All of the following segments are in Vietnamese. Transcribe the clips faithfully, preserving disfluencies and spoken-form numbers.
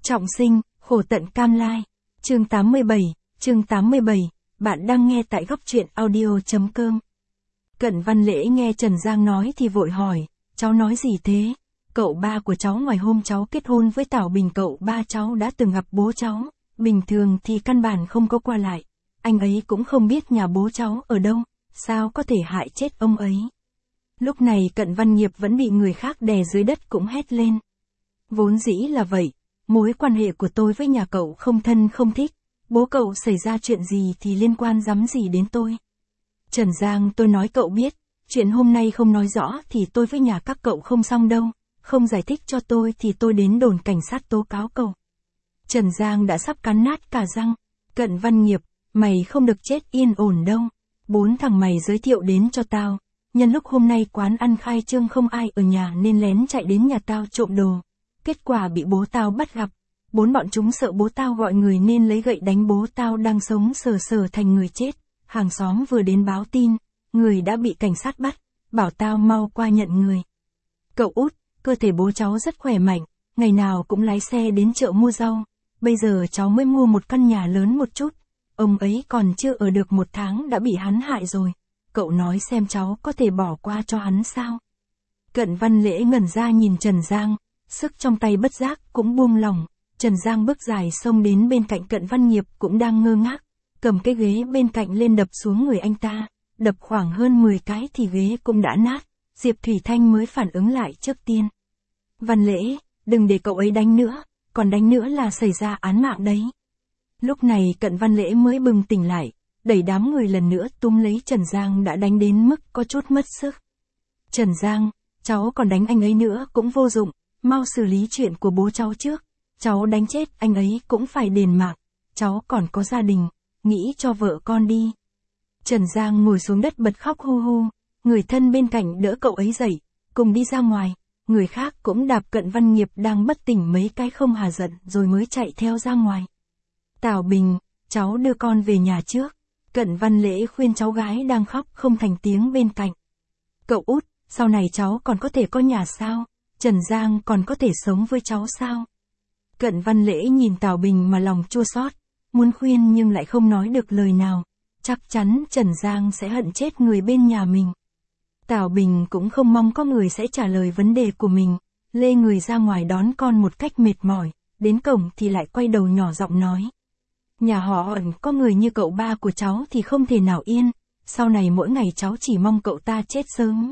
Trọng sinh, khổ tận cam lai. Chương tám mươi bảy, chương tám mươi bảy, bạn đang nghe tại góc truyện audio.com. Cận Văn Lễ nghe Trần Giang nói thì vội hỏi, cháu nói gì thế? Cậu ba của cháu ngoài hôm cháu kết hôn với Tảo Bình cậu ba cháu đã từng gặp bố cháu, bình thường thì căn bản không có qua lại. Anh ấy cũng không biết nhà bố cháu ở đâu, sao có thể hại chết ông ấy. Lúc này Cận Văn Nghiệp vẫn bị người khác đè dưới đất cũng hét lên. Vốn dĩ là vậy, mối quan hệ của tôi với nhà cậu không thân không thích, bố cậu xảy ra chuyện gì thì liên quan rắm gì đến tôi. Trần Giang tôi nói cậu biết, chuyện hôm nay không nói rõ thì tôi với nhà các cậu không xong đâu, không giải thích cho tôi thì tôi đến đồn cảnh sát tố cáo cậu. Trần Giang đã sắp cắn nát cả răng. Cận Văn Nghiệp, mày không được chết yên ổn đâu. Bốn thằng mày giới thiệu đến cho tao. Nhân lúc hôm nay quán ăn khai trương không ai ở nhà nên lén chạy đến nhà tao trộm đồ. Kết quả bị bố tao bắt gặp. Bốn bọn chúng sợ bố tao gọi người nên lấy gậy đánh bố tao đang sống sờ sờ thành người chết. Hàng xóm vừa đến báo tin, người đã bị cảnh sát bắt, bảo tao mau qua nhận người. Cậu út, cơ thể bố cháu rất khỏe mạnh, ngày nào cũng lái xe đến chợ mua rau. Bây giờ cháu mới mua một căn nhà lớn một chút, ông ấy còn chưa ở được một tháng đã bị hắn hại rồi. Cậu nói xem cháu có thể bỏ qua cho hắn sao? Cận Văn Lễ ngẩn ra nhìn Trần Giang, sức trong tay bất giác cũng buông lỏng. Trần Giang bước dài xông đến bên cạnh Cận Văn Nghiệp cũng đang ngơ ngác, cầm cái ghế bên cạnh lên đập xuống người anh ta, đập khoảng hơn mười cái thì ghế cũng đã nát. Diệp Thủy Thanh mới phản ứng lại trước tiên. Văn Lễ, đừng để cậu ấy đánh nữa, còn đánh nữa là xảy ra án mạng đấy. Lúc này Cận Văn Lễ mới bừng tỉnh lại, đẩy đám người lần nữa túm lấy Trần Giang đã đánh đến mức có chút mất sức. Trần Giang, cháu còn đánh anh ấy nữa cũng vô dụng, mau xử lý chuyện của bố cháu trước. Cháu đánh chết anh ấy cũng phải đền mạng, cháu còn có gia đình, nghĩ cho vợ con đi. Trần Giang ngồi xuống đất bật khóc hu hu, người thân bên cạnh đỡ cậu ấy dậy, cùng đi ra ngoài, người khác cũng đạp Cận Văn Nghiệp đang bất tỉnh mấy cái không hà giận rồi mới chạy theo ra ngoài. Tảo Bình, cháu đưa con về nhà trước. Cận Văn Lễ khuyên cháu gái đang khóc không thành tiếng bên cạnh. Cậu út, sau này cháu còn có thể có nhà sao? Trần Giang còn có thể sống với cháu sao? Cận Văn Lễ nhìn Tảo Bình mà lòng chua xót, muốn khuyên nhưng lại không nói được lời nào. Chắc chắn Trần Giang sẽ hận chết người bên nhà mình. Tảo Bình cũng không mong có người sẽ trả lời vấn đề của mình, lê người ra ngoài đón con một cách mệt mỏi, đến cổng thì lại quay đầu nhỏ giọng nói. Nhà họ ẩn có người như cậu ba của cháu thì không thể nào yên, sau này mỗi ngày cháu chỉ mong cậu ta chết sớm.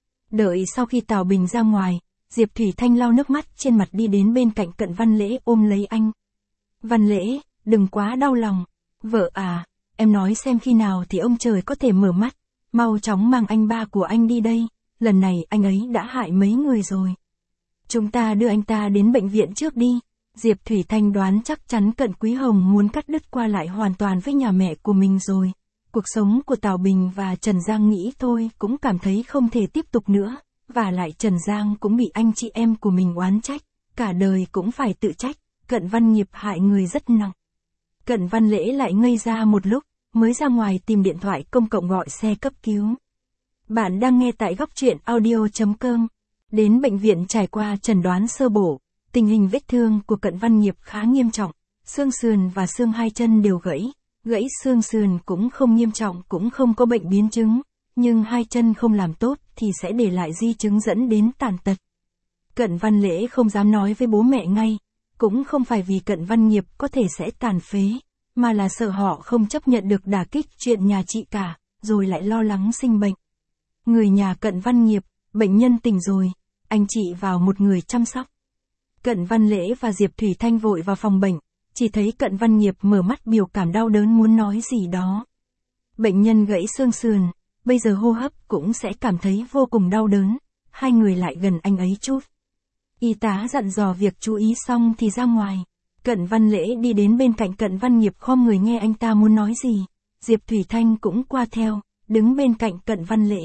Đợi sau khi Tảo Bình ra ngoài, Diệp Thủy Thanh lau nước mắt trên mặt đi đến bên cạnh Cận Văn Lễ ôm lấy anh. Văn Lễ, đừng quá đau lòng. Vợ à, em nói xem khi nào thì ông trời có thể mở mắt, mau chóng mang anh ba của anh đi đây, lần này anh ấy đã hại mấy người rồi. Chúng ta đưa anh ta đến bệnh viện trước đi. Diệp Thủy Thanh đoán chắc chắn Cận Quý Hồng muốn cắt đứt qua lại hoàn toàn với nhà mẹ của mình rồi. Cuộc sống của Tảo Bình và Trần Giang nghĩ thôi cũng cảm thấy không thể tiếp tục nữa, và lại Trần Giang cũng bị anh chị em của mình oán trách, cả đời cũng phải tự trách, Cận Văn Nghiệp hại người rất nặng. Cận Văn Lễ lại ngây ra một lúc, mới ra ngoài tìm điện thoại công cộng gọi xe cấp cứu. Bạn đang nghe tại góc truyện audio.com. Đến bệnh viện trải qua chẩn đoán sơ bộ, tình hình vết thương của Cận Văn Nghiệp khá nghiêm trọng, xương sườn và xương hai chân đều gãy, gãy xương sườn cũng không nghiêm trọng cũng không có bệnh biến chứng, nhưng hai chân không làm tốt thì sẽ để lại di chứng dẫn đến tàn tật. Cận Văn Lễ không dám nói với bố mẹ ngay, cũng không phải vì Cận Văn Nghiệp có thể sẽ tàn phế, mà là sợ họ không chấp nhận được đả kích chuyện nhà chị cả, rồi lại lo lắng sinh bệnh. Người nhà Cận Văn Nghiệp, bệnh nhân tỉnh rồi, anh chị vào một người chăm sóc. Cận Văn Lễ và Diệp Thủy Thanh vội vào phòng bệnh, chỉ thấy Cận Văn Nghiệp mở mắt biểu cảm đau đớn muốn nói gì đó. Bệnh nhân gãy xương sườn, bây giờ hô hấp cũng sẽ cảm thấy vô cùng đau đớn, hai người lại gần anh ấy chút. Y tá dặn dò việc chú ý xong thì ra ngoài. Cận Văn Lễ đi đến bên cạnh Cận Văn Nghiệp khom người nghe anh ta muốn nói gì. Diệp Thủy Thanh cũng qua theo, đứng bên cạnh Cận Văn Lễ.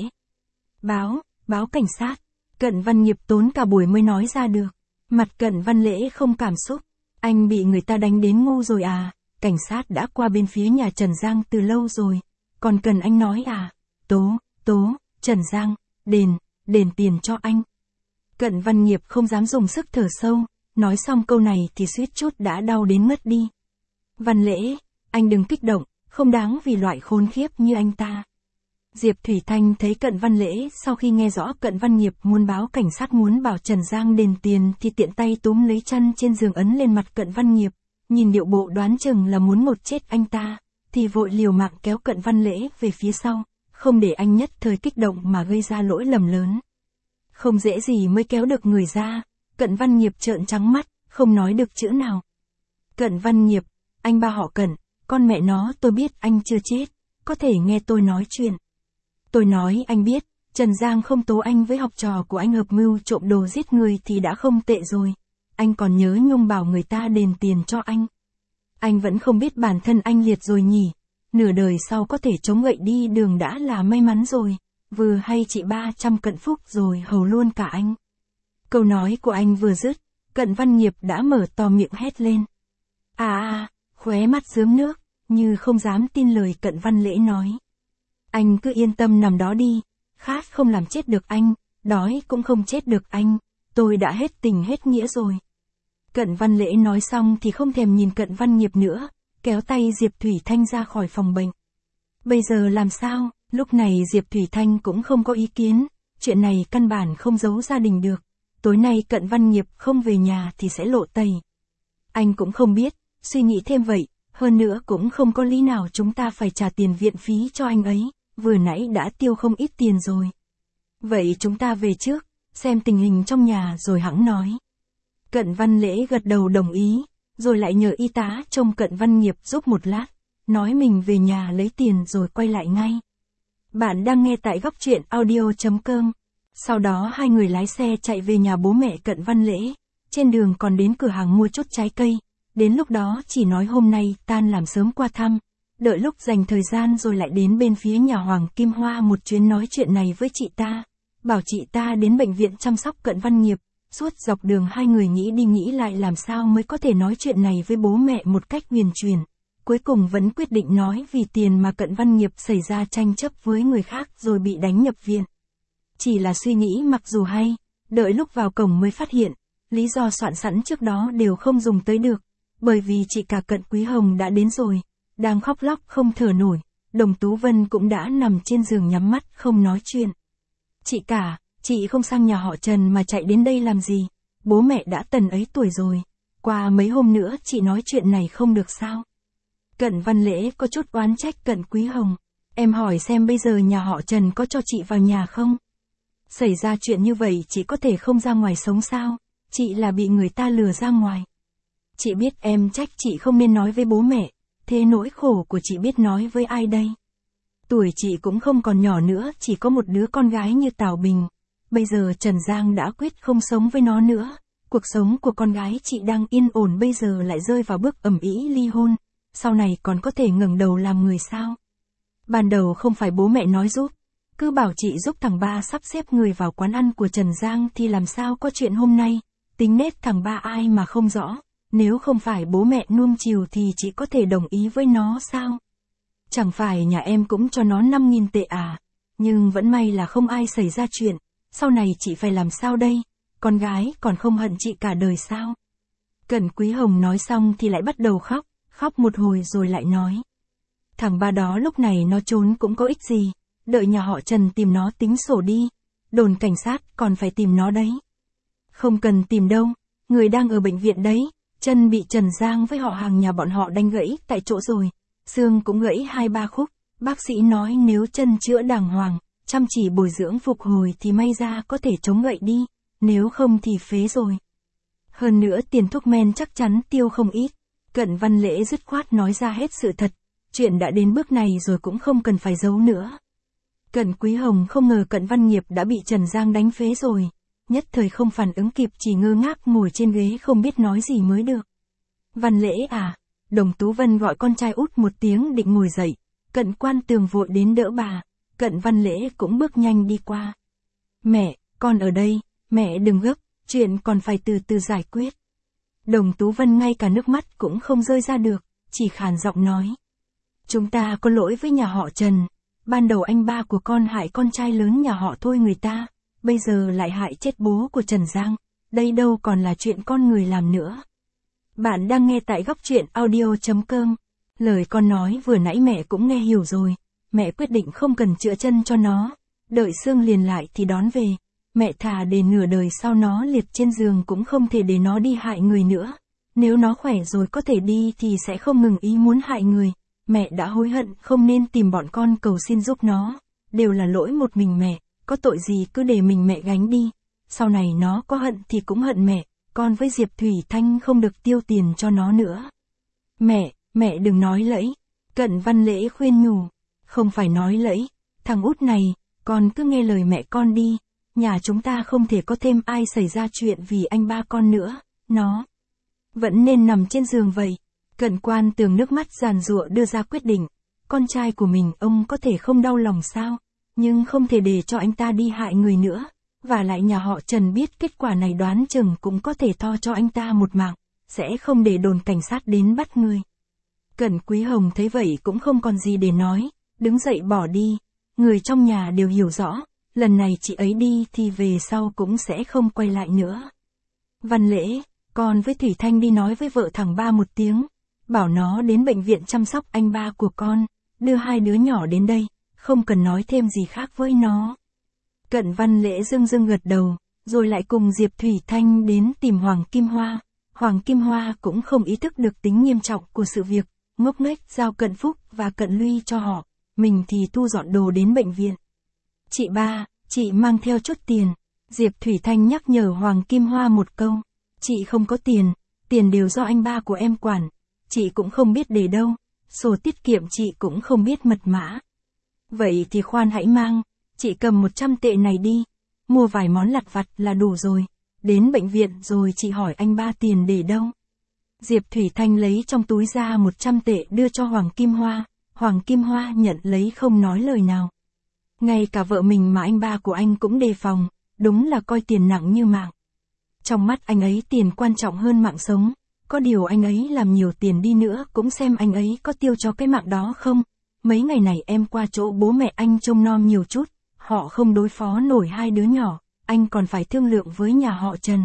Báo, báo cảnh sát. Cận Văn Nghiệp tốn cả buổi mới nói ra được. Mặt Cận Văn Lễ không cảm xúc. Anh bị người ta đánh đến ngu rồi à, cảnh sát đã qua bên phía nhà Trần Giang từ lâu rồi. Còn cần anh nói à, tố, tố, Trần Giang, đền, đền tiền cho anh. Cận Văn Nghiệp không dám dùng sức thở sâu, Nói xong câu này thì suýt chút đã đau đến mất đi. Văn Lễ, anh đừng kích động, không đáng vì loại khốn khiếp như anh ta. Diệp Thủy Thanh thấy Cận Văn Lễ sau khi nghe rõ Cận Văn Nghiệp muốn báo cảnh sát muốn bảo Trần Giang đền tiền thì tiện tay túm lấy chăn trên giường ấn lên mặt Cận Văn Nghiệp, nhìn điệu bộ đoán chừng là muốn một chết anh ta, thì vội liều mạng kéo Cận Văn Lễ về phía sau, không để anh nhất thời kích động mà gây ra lỗi lầm lớn. Không dễ gì mới kéo được người ra, Cận Văn Nghiệp trợn trắng mắt, không nói được chữ nào. Cận Văn Nghiệp, anh ba họ Cận, con mẹ nó tôi biết anh chưa chết, có thể nghe tôi nói chuyện. Tôi nói anh biết, Trần Giang không tố anh với học trò của anh hợp mưu trộm đồ giết người thì đã không tệ rồi. Anh còn nhớ Nhung bảo người ta đền tiền cho anh. Anh vẫn không biết bản thân anh liệt rồi nhỉ. Nửa đời sau có thể chống gậy đi đường đã là may mắn rồi. Vừa hay chị ba trăm Cận phúc rồi hầu luôn cả anh. Câu nói của anh vừa dứt, Cận Văn Nghiệp đã mở to miệng hét lên. À à, khóe mắt rướm nước, như không dám tin lời Cận Văn Lễ nói. Anh cứ yên tâm nằm đó đi, khát không làm chết được anh, đói cũng không chết được anh, tôi đã hết tình hết nghĩa rồi. Cận Văn Lễ nói xong thì không thèm nhìn Cận Văn Nghiệp nữa, kéo tay Diệp Thủy Thanh ra khỏi phòng bệnh. Bây giờ làm sao? Lúc này Diệp Thủy Thanh cũng không có ý kiến, chuyện này căn bản không giấu gia đình được. Tối nay Cận Văn Nghiệp không về nhà thì sẽ lộ tẩy. Anh cũng không biết, suy nghĩ thêm vậy, hơn nữa cũng không có lý nào chúng ta phải trả tiền viện phí cho anh ấy, vừa nãy đã tiêu không ít tiền rồi. Vậy chúng ta về trước, xem tình hình trong nhà rồi hẵng nói. Cận Văn Lễ gật đầu đồng ý, rồi lại nhờ y tá trông Cận Văn Nghiệp giúp một lát, nói mình về nhà lấy tiền rồi quay lại ngay. Bạn đang nghe tại góc truyện audio chấm com. Sau đó hai người lái xe chạy về nhà bố mẹ Cận Văn Lễ, trên đường còn đến cửa hàng mua chút trái cây, đến lúc đó chỉ nói hôm nay tan làm sớm qua thăm, đợi lúc dành thời gian rồi lại đến bên phía nhà Hoàng Kim Hoa một chuyến nói chuyện này với chị ta, bảo chị ta đến bệnh viện chăm sóc Cận Văn Nghiệp. Suốt dọc đường hai người nghĩ đi nghĩ lại làm sao mới có thể nói chuyện này với bố mẹ một cách huyền chuyển. Cuối cùng vẫn quyết định nói vì tiền mà Cận Văn Nghiệp xảy ra tranh chấp với người khác rồi bị đánh nhập viện. Chỉ là suy nghĩ mặc dù hay, đợi lúc vào cổng mới phát hiện, lý do soạn sẵn trước đó đều không dùng tới được, bởi vì chị cả Cận Quý Hồng đã đến rồi, đang khóc lóc không thở nổi, Đồng Tú Vân cũng đã nằm trên giường nhắm mắt không nói chuyện. Chị cả, chị không sang nhà họ Trần mà chạy đến đây làm gì, bố mẹ đã tần ấy tuổi rồi, qua mấy hôm nữa chị nói chuyện này không được sao? Cận Văn Lễ có chút oán trách Cận Quý Hồng, em hỏi xem bây giờ nhà họ Trần có cho chị vào nhà không? Xảy ra chuyện như vậy chị có thể không ra ngoài sống sao, chị là bị người ta lừa ra ngoài. Chị biết em trách chị không nên nói với bố mẹ, thế nỗi khổ của chị biết nói với ai đây? Tuổi chị cũng không còn nhỏ nữa, chỉ có một đứa con gái như Tào Bình. Bây giờ Trần Giang đã quyết không sống với nó nữa, cuộc sống của con gái chị đang yên ổn bây giờ lại rơi vào bước ầm ĩ ly hôn, sau này còn có thể ngẩng đầu làm người sao? Ban đầu không phải bố mẹ nói giúp, cứ bảo chị giúp thằng ba sắp xếp người vào quán ăn của Trần Giang thì làm sao có chuyện hôm nay, tính nết thằng ba ai mà không rõ, nếu không phải bố mẹ nuông chiều thì chị có thể đồng ý với nó sao? Chẳng phải nhà em cũng cho nó năm nghìn tệ à, nhưng vẫn may là không ai xảy ra chuyện, sau này chị phải làm sao đây, con gái còn không hận chị cả đời sao? Cận Quý Hồng nói xong thì lại bắt đầu khóc, khóc một hồi rồi lại nói. Thằng ba đó lúc này nó trốn cũng có ích gì, đợi nhà họ Trần tìm nó tính sổ đi, đồn cảnh sát còn phải tìm nó đấy. Không cần tìm đâu, người đang ở bệnh viện đấy, chân bị Trần Giang với họ hàng nhà bọn họ đánh gãy tại chỗ rồi, xương cũng gãy hai ba khúc, bác sĩ nói nếu chân chữa đàng hoàng, chăm chỉ bồi dưỡng phục hồi thì may ra có thể chống gậy đi, nếu không thì phế rồi. Hơn nữa tiền thuốc men chắc chắn tiêu không ít. Cận Văn Lễ dứt khoát nói ra hết sự thật, chuyện đã đến bước này rồi cũng không cần phải giấu nữa. Cận Quý Hồng không ngờ Cận Văn Nghiệp đã bị Trần Giang đánh phế rồi, nhất thời không phản ứng kịp chỉ ngơ ngác ngồi trên ghế không biết nói gì mới được. Văn Lễ à, Đồng Tú Vân gọi con trai út một tiếng định ngồi dậy, Cận Quan Tường vội đến đỡ bà, Cận Văn Lễ cũng bước nhanh đi qua. Mẹ, con ở đây, mẹ đừng gấp, chuyện còn phải từ từ giải quyết. Đồng Tú Vân ngay cả nước mắt cũng không rơi ra được, chỉ khàn giọng nói. Chúng ta có lỗi với nhà họ Trần, ban đầu anh ba của con hại con trai lớn nhà họ thôi người ta, bây giờ lại hại chết bố của Trần Giang, đây đâu còn là chuyện con người làm nữa. Bạn đang nghe tại góc truyện audio.com. Lời con nói vừa nãy mẹ cũng nghe hiểu rồi, mẹ quyết định không cần chữa chân cho nó, đợi xương liền lại thì đón về. Mẹ thà để nửa đời sau nó liệt trên giường cũng không thể để nó đi hại người nữa. Nếu nó khỏe rồi có thể đi thì sẽ không ngừng ý muốn hại người. Mẹ đã hối hận không nên tìm bọn con cầu xin giúp nó. Đều là lỗi một mình mẹ, có tội gì cứ để mình mẹ gánh đi. Sau này nó có hận thì cũng hận mẹ, con với Diệp Thủy Thanh không được tiêu tiền cho nó nữa. Mẹ, mẹ đừng nói lẫy. Cận Văn Lễ khuyên nhủ. Không phải nói lẫy, thằng út này, con cứ nghe lời mẹ con đi. Nhà chúng ta không thể có thêm ai xảy ra chuyện vì anh ba con nữa, nó vẫn nên nằm trên giường vậy. Cận Quan Tường nước mắt giàn giụa đưa ra quyết định, con trai của mình ông có thể không đau lòng sao, nhưng không thể để cho anh ta đi hại người nữa, và lại nhà họ Trần biết kết quả này đoán chừng cũng có thể tho cho anh ta một mạng, sẽ không để đồn cảnh sát đến bắt người. Cận Quý Hồng thấy vậy cũng không còn gì để nói, đứng dậy bỏ đi, người trong nhà đều hiểu rõ. Lần này chị ấy đi thì về sau cũng sẽ không quay lại nữa. Văn Lễ, con với Thủy Thanh đi nói với vợ thằng ba một tiếng, bảo nó đến bệnh viện chăm sóc anh ba của con, đưa hai đứa nhỏ đến đây, không cần nói thêm gì khác với nó. Cận Văn Lễ dưng dưng gật đầu, rồi lại cùng Diệp Thủy Thanh đến tìm Hoàng Kim Hoa. Hoàng Kim Hoa cũng không ý thức được tính nghiêm trọng của sự việc, ngốc nghếch giao Cận Phúc và Cận Luy cho họ, mình thì thu dọn đồ đến bệnh viện. Chị ba, chị mang theo chút tiền. Diệp Thủy Thanh nhắc nhở Hoàng Kim Hoa một câu. Chị không có tiền, tiền đều do anh ba của em quản. Chị cũng không biết để đâu, sổ tiết kiệm chị cũng không biết mật mã. Vậy thì khoan hãy mang, chị cầm một trăm tệ này đi, mua vài món lặt vặt là đủ rồi. Đến bệnh viện rồi chị hỏi anh ba tiền để đâu. Diệp Thủy Thanh lấy trong túi ra một trăm tệ đưa cho Hoàng Kim Hoa. Hoàng Kim Hoa nhận lấy không nói lời nào. Ngay cả vợ mình mà anh ba của anh cũng đề phòng, đúng là coi tiền nặng như mạng. Trong mắt anh ấy tiền quan trọng hơn mạng sống, có điều anh ấy làm nhiều tiền đi nữa cũng xem anh ấy có tiêu cho cái mạng đó không. Mấy ngày này em qua chỗ bố mẹ anh trông nom nhiều chút, họ không đối phó nổi hai đứa nhỏ, anh còn phải thương lượng với nhà họ Trần.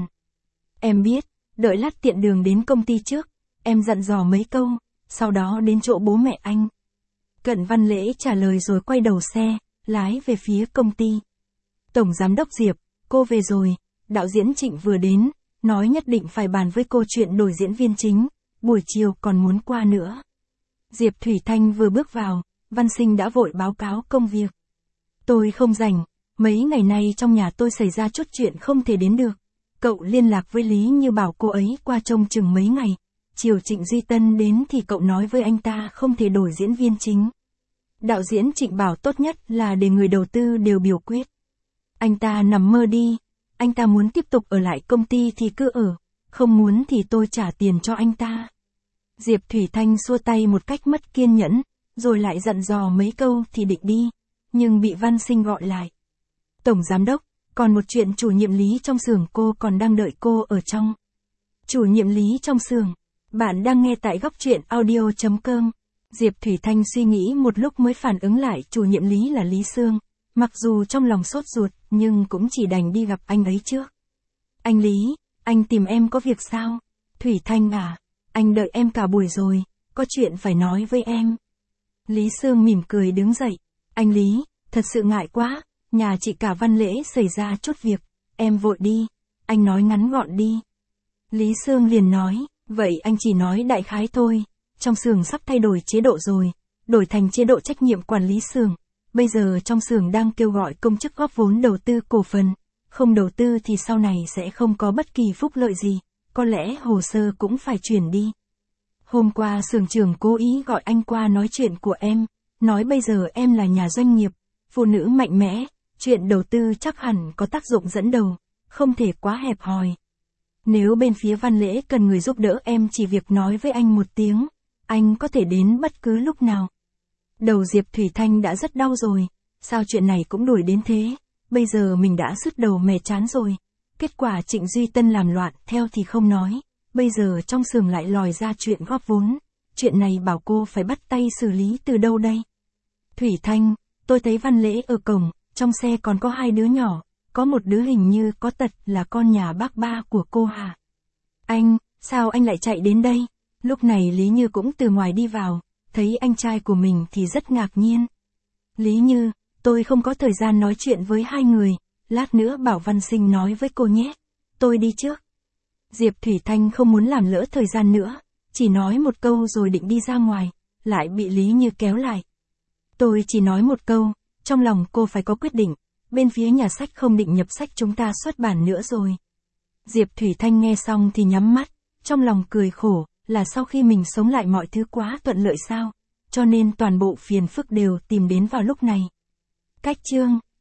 Em biết, đợi lát tiện đường đến công ty trước, em dặn dò mấy câu, sau đó đến chỗ bố mẹ anh. Cận Văn Lễ trả lời rồi quay đầu xe, lái về phía công ty. Tổng Giám đốc Diệp, cô về rồi, đạo diễn Trịnh vừa đến, nói nhất định phải bàn với cô chuyện đổi diễn viên chính, buổi chiều còn muốn qua nữa. Diệp Thủy Thanh vừa bước vào, Văn Sinh đã vội báo cáo công việc. Tôi không rảnh, mấy ngày nay trong nhà tôi xảy ra chút chuyện không thể đến được. Cậu liên lạc với Lý Như bảo cô ấy qua trông chừng mấy ngày. Chiều Trịnh Duy Tân đến thì cậu nói với anh ta không thể đổi diễn viên chính. Đạo diễn Trịnh bảo tốt nhất là để người đầu tư đều biểu quyết. Anh ta nằm mơ đi, anh ta muốn tiếp tục ở lại công ty thì cứ ở, không muốn thì tôi trả tiền cho anh ta. Diệp Thủy Thanh xua tay một cách mất kiên nhẫn, rồi lại dặn dò mấy câu thì định đi, nhưng bị Văn Sinh gọi lại. Tổng Giám đốc, còn một chuyện chủ nhiệm Lý trong xưởng cô còn đang đợi cô ở trong. Chủ nhiệm Lý trong xưởng, bạn đang nghe tại góc truyện audio.com. Diệp Thủy Thanh suy nghĩ một lúc mới phản ứng lại chủ nhiệm Lý là Lý Sương, mặc dù trong lòng sốt ruột nhưng cũng chỉ đành đi gặp anh ấy trước. Anh Lý, anh tìm em có việc sao? Thủy Thanh à, anh đợi em cả buổi rồi, có chuyện phải nói với em. Lý Sương mỉm cười đứng dậy. Anh Lý, thật sự ngại quá, nhà chị cả Văn Lễ xảy ra chút việc, em vội đi, anh nói ngắn gọn đi. Lý Sương liền nói, vậy anh chỉ nói đại khái thôi, trong xưởng sắp thay đổi chế độ rồi, đổi thành chế độ trách nhiệm quản lý xưởng. Bây giờ trong xưởng đang kêu gọi công chức góp vốn đầu tư cổ phần, không đầu tư thì sau này sẽ không có bất kỳ phúc lợi gì, có lẽ hồ sơ cũng phải chuyển đi. Hôm qua xưởng trưởng cố ý gọi anh qua nói chuyện của em, nói bây giờ em là nhà doanh nghiệp, phụ nữ mạnh mẽ, chuyện đầu tư chắc hẳn có tác dụng dẫn đầu, không thể quá hẹp hòi. Nếu bên phía Văn Lễ cần người giúp đỡ em chỉ việc nói với anh một tiếng, anh có thể đến bất cứ lúc nào. Đầu Diệp Thủy Thanh đã rất đau rồi, sao chuyện này cũng đuổi đến thế, bây giờ mình đã sứt đầu mẻ chán rồi. Kết quả Trịnh Duy Tân làm loạn theo thì không nói, bây giờ trong xưởng lại lòi ra chuyện góp vốn, chuyện này bảo cô phải bắt tay xử lý từ đâu đây. Thủy Thanh, tôi thấy Văn Lễ ở cổng, trong xe còn có hai đứa nhỏ, có một đứa hình như có tật là con nhà bác ba của cô hả? Anh, sao anh lại chạy đến đây? Lúc này Lý Như cũng từ ngoài đi vào, thấy anh trai của mình thì rất ngạc nhiên. Lý Như, tôi không có thời gian nói chuyện với hai người, lát nữa bảo Văn Sinh nói với cô nhé. Tôi đi trước. Diệp Thủy Thanh không muốn làm lỡ thời gian nữa, chỉ nói một câu rồi định đi ra ngoài, lại bị Lý Như kéo lại. Tôi chỉ nói một câu, trong lòng cô phải có quyết định, bên phía nhà sách không định nhập sách chúng ta xuất bản nữa rồi. Diệp Thủy Thanh nghe xong thì nhắm mắt, trong lòng cười khổ, là sau khi mình sống lại mọi thứ quá thuận lợi sao, cho nên toàn bộ phiền phức đều tìm đến vào lúc này. Cách chương